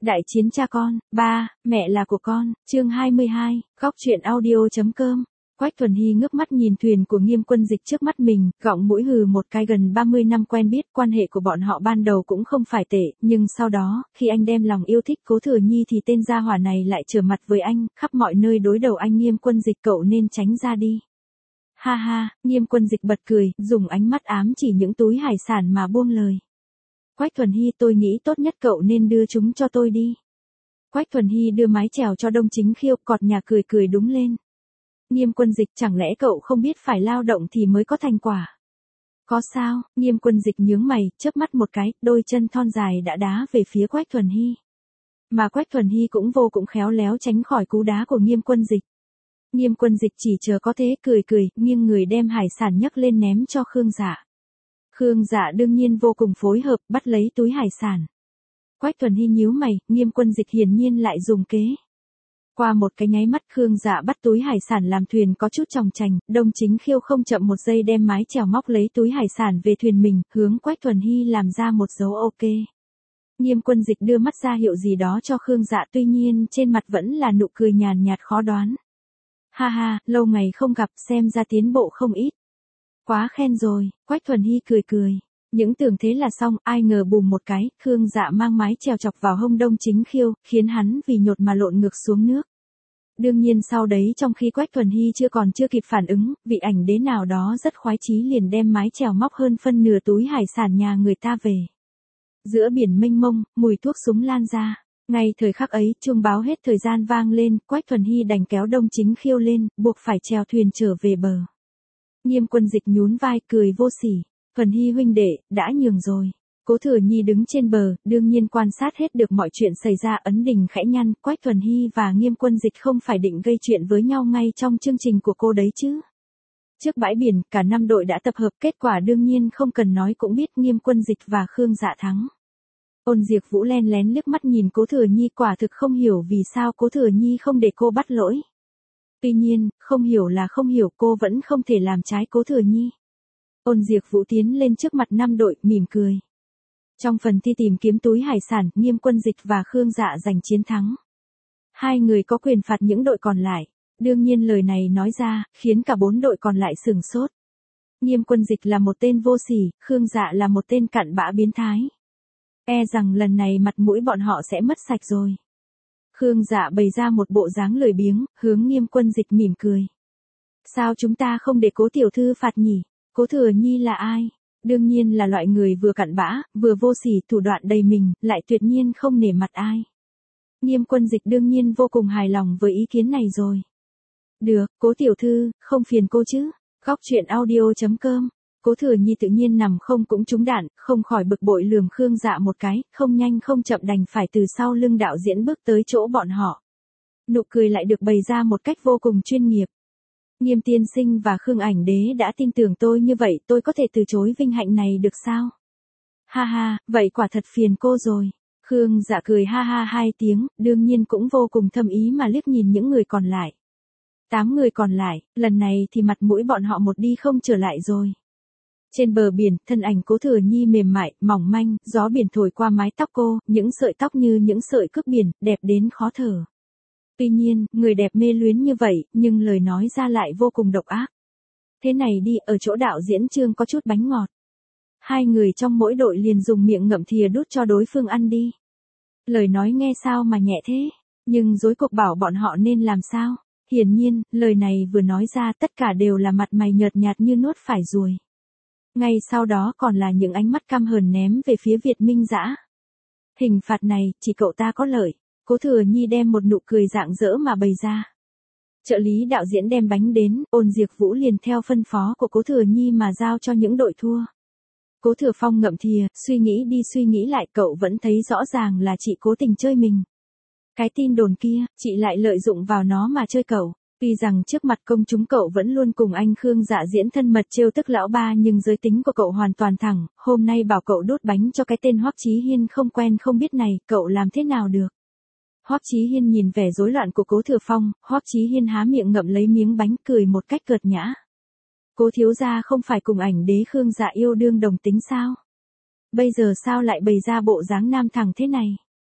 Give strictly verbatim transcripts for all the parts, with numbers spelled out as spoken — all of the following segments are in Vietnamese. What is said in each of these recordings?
Đại chiến cha con, ba, mẹ là của con, chương hai mươi hai, góc truyện audio.com. Quách Thuần Hy ngước mắt nhìn thuyền của Nghiêm Quân Dịch trước mắt mình, gọng mũi hừ một cái. Gần ba mươi năm quen biết, quan hệ của bọn họ ban đầu cũng không phải tệ, nhưng sau đó, khi anh đem lòng yêu thích Cố Thừa Nhi thì tên gia hỏa này lại trở mặt với anh, khắp mọi nơi đối đầu anh. Nghiêm Quân Dịch, cậu nên tránh ra đi. Ha ha, Nghiêm Quân Dịch bật cười, dùng ánh mắt ám chỉ những túi hải sản mà buông lời. Quách Thuần Hy, tôi nghĩ tốt nhất cậu nên đưa chúng cho tôi đi. Quách Thuần Hy đưa mái chèo cho Đông Chính Khiêu, cọt nhà cười cười đúng lên. Nghiêm Quân Dịch, chẳng lẽ cậu không biết phải lao động thì mới có thành quả? Có sao? Nghiêm Quân Dịch nhướng mày, chớp mắt một cái, đôi chân thon dài đã đá về phía Quách Thuần Hy. Mà Quách Thuần Hy cũng vô cùng khéo léo tránh khỏi cú đá của Nghiêm Quân Dịch. Nghiêm Quân Dịch chỉ chờ có thế, cười cười, nghiêng người đem hải sản nhấc lên ném cho Khương Dạ. Khương Dạ đương nhiên vô cùng phối hợp, bắt lấy túi hải sản. Quách Thuần Hy nhíu mày, Nghiêm Quân Dịch hiển nhiên lại dùng kế. Qua một cái nháy mắt, Khương Dạ bắt túi hải sản làm thuyền có chút chòng chành, Đông Chính Khiêu không chậm một giây đem mái chèo móc lấy túi hải sản về thuyền mình, hướng Quách Thuần Hy làm ra một dấu ok. Nghiêm Quân Dịch đưa mắt ra hiệu gì đó cho Khương Dạ, tuy nhiên trên mặt vẫn là nụ cười nhàn nhạt khó đoán. Ha ha, lâu ngày không gặp, xem ra tiến bộ không ít. Quá khen rồi, Quách Thuần Hy cười cười. Những tưởng thế là xong, ai ngờ bùm một cái, Khương Dạ mang mái chèo chọc vào hông Đông Chính Khiêu, khiến hắn vì nhột mà lộn ngược xuống nước. Đương nhiên sau đấy, trong khi Quách Thuần Hy chưa còn chưa kịp phản ứng, vị ảnh đế nào đó rất khoái chí liền đem mái chèo móc hơn phân nửa túi hải sản nhà người ta về. Giữa biển mênh mông, mùi thuốc súng lan ra. Ngay thời khắc ấy, chuông báo hết thời gian vang lên, Quách Thuần Hy đành kéo Đông Chính Khiêu lên, buộc phải chèo thuyền trở về bờ. Nghiêm Quân Dịch nhún vai, cười vô sỉ. Thuần Hy huynh đệ, đã nhường rồi. Cố Thừa Nhi đứng trên bờ, đương nhiên quan sát hết được mọi chuyện xảy ra. Ấn Đình khẽ nhăn, Quách Thuần Hy và Nghiêm Quân Dịch không phải định gây chuyện với nhau ngay trong chương trình của cô đấy chứ. Trước bãi biển, cả năm đội đã tập hợp, kết quả đương nhiên không cần nói cũng biết Nghiêm Quân Dịch và Khương Dạ thắng. Ôn Diệp Vũ len lén liếc mắt nhìn Cố Thừa Nhi, quả thực không hiểu vì sao Cố Thừa Nhi không để cô bắt lỗi. Tuy nhiên, không hiểu là không hiểu, cô vẫn không thể làm trái Cố Thừa Nhi. Ôn Diệp Vũ tiến lên trước mặt năm đội, mỉm cười. Trong phần thi tìm kiếm túi hải sản, Nghiêm Quân Dịch và Khương Dạ giành chiến thắng. Hai người có quyền phạt những đội còn lại. Đương nhiên lời này nói ra, khiến cả bốn đội còn lại sửng sốt. Nghiêm Quân Dịch là một tên vô sỉ, Khương Dạ là một tên cặn bã biến thái. E rằng lần này mặt mũi bọn họ sẽ mất sạch rồi. Khương Dạ bày ra một bộ dáng lười biếng, hướng Nghiêm Quân Dịch mỉm cười. Sao chúng ta không để Cố tiểu thư phạt nhỉ? Cố Thừa Nhi là ai? Đương nhiên là loại người vừa cặn bã, vừa vô sỉ, thủ đoạn đầy mình, lại tuyệt nhiên không nể mặt ai. Nghiêm Quân Dịch đương nhiên vô cùng hài lòng với ý kiến này rồi. Được, Cố tiểu thư, không phiền cô chứ? Góc truyện audio.com. Cố Thừa Nhi tự nhiên nằm không cũng trúng đạn, không khỏi bực bội lườm Khương Dạ một cái, không nhanh không chậm đành phải từ sau lưng đạo diễn bước tới chỗ bọn họ. Nụ cười lại được bày ra một cách vô cùng chuyên nghiệp. Nghiêm tiên sinh và Khương ảnh đế đã tin tưởng tôi như vậy, tôi có thể từ chối vinh hạnh này được sao? Ha ha, vậy quả thật phiền cô rồi. Khương Dạ cười ha ha hai tiếng, đương nhiên cũng vô cùng thâm ý mà liếc nhìn những người còn lại. Tám người còn lại, lần này thì mặt mũi bọn họ một đi không trở lại rồi. Trên bờ biển, thân ảnh Cố Thừa Nhi mềm mại, mỏng manh, gió biển thổi qua mái tóc cô, những sợi tóc như những sợi cước biển, đẹp đến khó thở. Tuy nhiên, người đẹp mê luyến như vậy, nhưng lời nói ra lại vô cùng độc ác. Thế này đi, ở chỗ đạo diễn Trương có chút bánh ngọt. Hai người trong mỗi đội liền dùng miệng ngậm thìa đút cho đối phương ăn đi. Lời nói nghe sao mà nhẹ thế, nhưng rối cuộc bảo bọn họ nên làm sao. Hiển nhiên, lời này vừa nói ra tất cả đều là mặt mày nhợt nhạt như nuốt phải ruồi. Ngay sau đó còn là những ánh mắt căm hờn ném về phía Việt Minh Dã. Hình phạt này, chỉ cậu ta có lợi. Cố Thừa Nhi đem một nụ cười rạng rỡ mà bày ra. Trợ lý đạo diễn đem bánh đến, Ôn Diệp Vũ liền theo phân phó của Cố Thừa Nhi mà giao cho những đội thua. Cố Thừa Phong ngậm thìa, suy nghĩ đi suy nghĩ lại, cậu vẫn thấy rõ ràng là chị cố tình chơi mình. Cái tin đồn kia, chị lại lợi dụng vào nó mà chơi cậu. Tuy rằng trước mặt công chúng cậu vẫn luôn cùng anh Khương Dạ diễn thân mật trêu tức lão ba, nhưng giới tính của cậu hoàn toàn thẳng, hôm nay bảo cậu đốt bánh cho cái tên Hoắc Chí Hiên không quen không biết này, cậu làm thế nào được? Hoắc Chí Hiên nhìn vẻ rối loạn của Cố Thừa Phong, Hoắc Chí Hiên há miệng ngậm lấy miếng bánh, cười một cách cợt nhã. Cố thiếu gia không phải cùng ảnh đế Khương Dạ yêu đương đồng tính sao? Bây giờ sao lại bày ra bộ dáng nam thẳng thế này?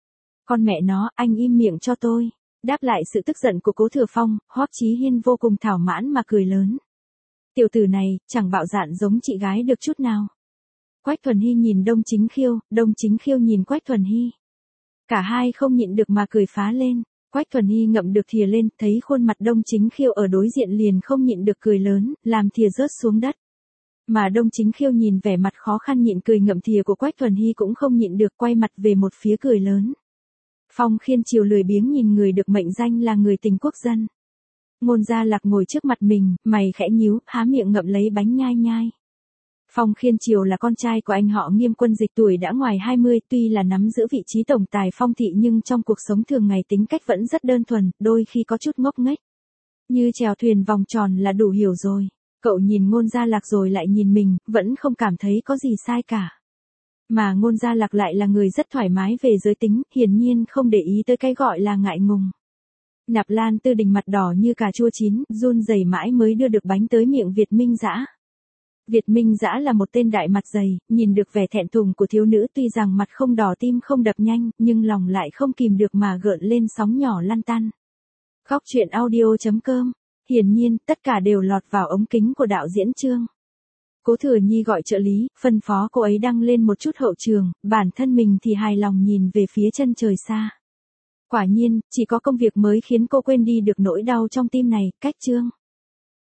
Con mẹ nó, anh im miệng cho tôi. Đáp lại sự tức giận của Cố Thừa Phong, Hoắc Chí Hiên vô cùng thỏa mãn mà cười lớn. Tiểu tử này, chẳng bạo dạn giống chị gái được chút nào. Quách Thuần Hy nhìn Đông Chính Khiêu, Đông Chính Khiêu nhìn Quách Thuần Hy. Cả hai không nhịn được mà cười phá lên. Quách Thuần Hy ngậm được thìa lên, thấy khuôn mặt Đông Chính Khiêu ở đối diện liền không nhịn được cười lớn, làm thìa rớt xuống đất. Mà Đông Chính Khiêu nhìn vẻ mặt khó khăn nhịn cười ngậm thìa của Quách Thuần Hy cũng không nhịn được quay mặt về một phía cười lớn. Phong Khiên Triều lười biếng nhìn người được mệnh danh là người tình quốc dân. Ngôn Gia Lạc ngồi trước mặt mình, mày khẽ nhíu, há miệng ngậm lấy bánh nhai nhai. Phong Khiên Triều là con trai của anh họ Nghiêm Quân Dịch, tuổi đã ngoài hai mươi, tuy là nắm giữ vị trí tổng tài Phong thị nhưng trong cuộc sống thường ngày tính cách vẫn rất đơn thuần, đôi khi có chút ngốc nghếch. Như chèo thuyền vòng tròn là đủ hiểu rồi. Cậu nhìn Ngôn Gia Lạc rồi lại nhìn mình, vẫn không cảm thấy có gì sai cả. Mà Ngôn Gia Lạc lại là người rất thoải mái về giới tính, hiển nhiên không để ý tới cái gọi là ngại ngùng. Nạp Lan Tư Đình mặt đỏ như cà chua chín, run rẩy mãi mới đưa được bánh tới miệng Việt Minh Dã. Việt Minh Dã là một tên đại mặt dày, nhìn được vẻ thẹn thùng của thiếu nữ, tuy rằng mặt không đỏ tim không đập nhanh, nhưng lòng lại không kìm được mà gợn lên sóng nhỏ lăn tăn. Góc truyện audio chấm com. Hiển nhiên, tất cả đều lọt vào ống kính của đạo diễn Trương. Cố Thừa Nhi gọi trợ lý, phân phó cô ấy đăng lên một chút hậu trường, bản thân mình thì hài lòng nhìn về phía chân trời xa. Quả nhiên, chỉ có công việc mới khiến cô quên đi được nỗi đau trong tim này, cách Trương.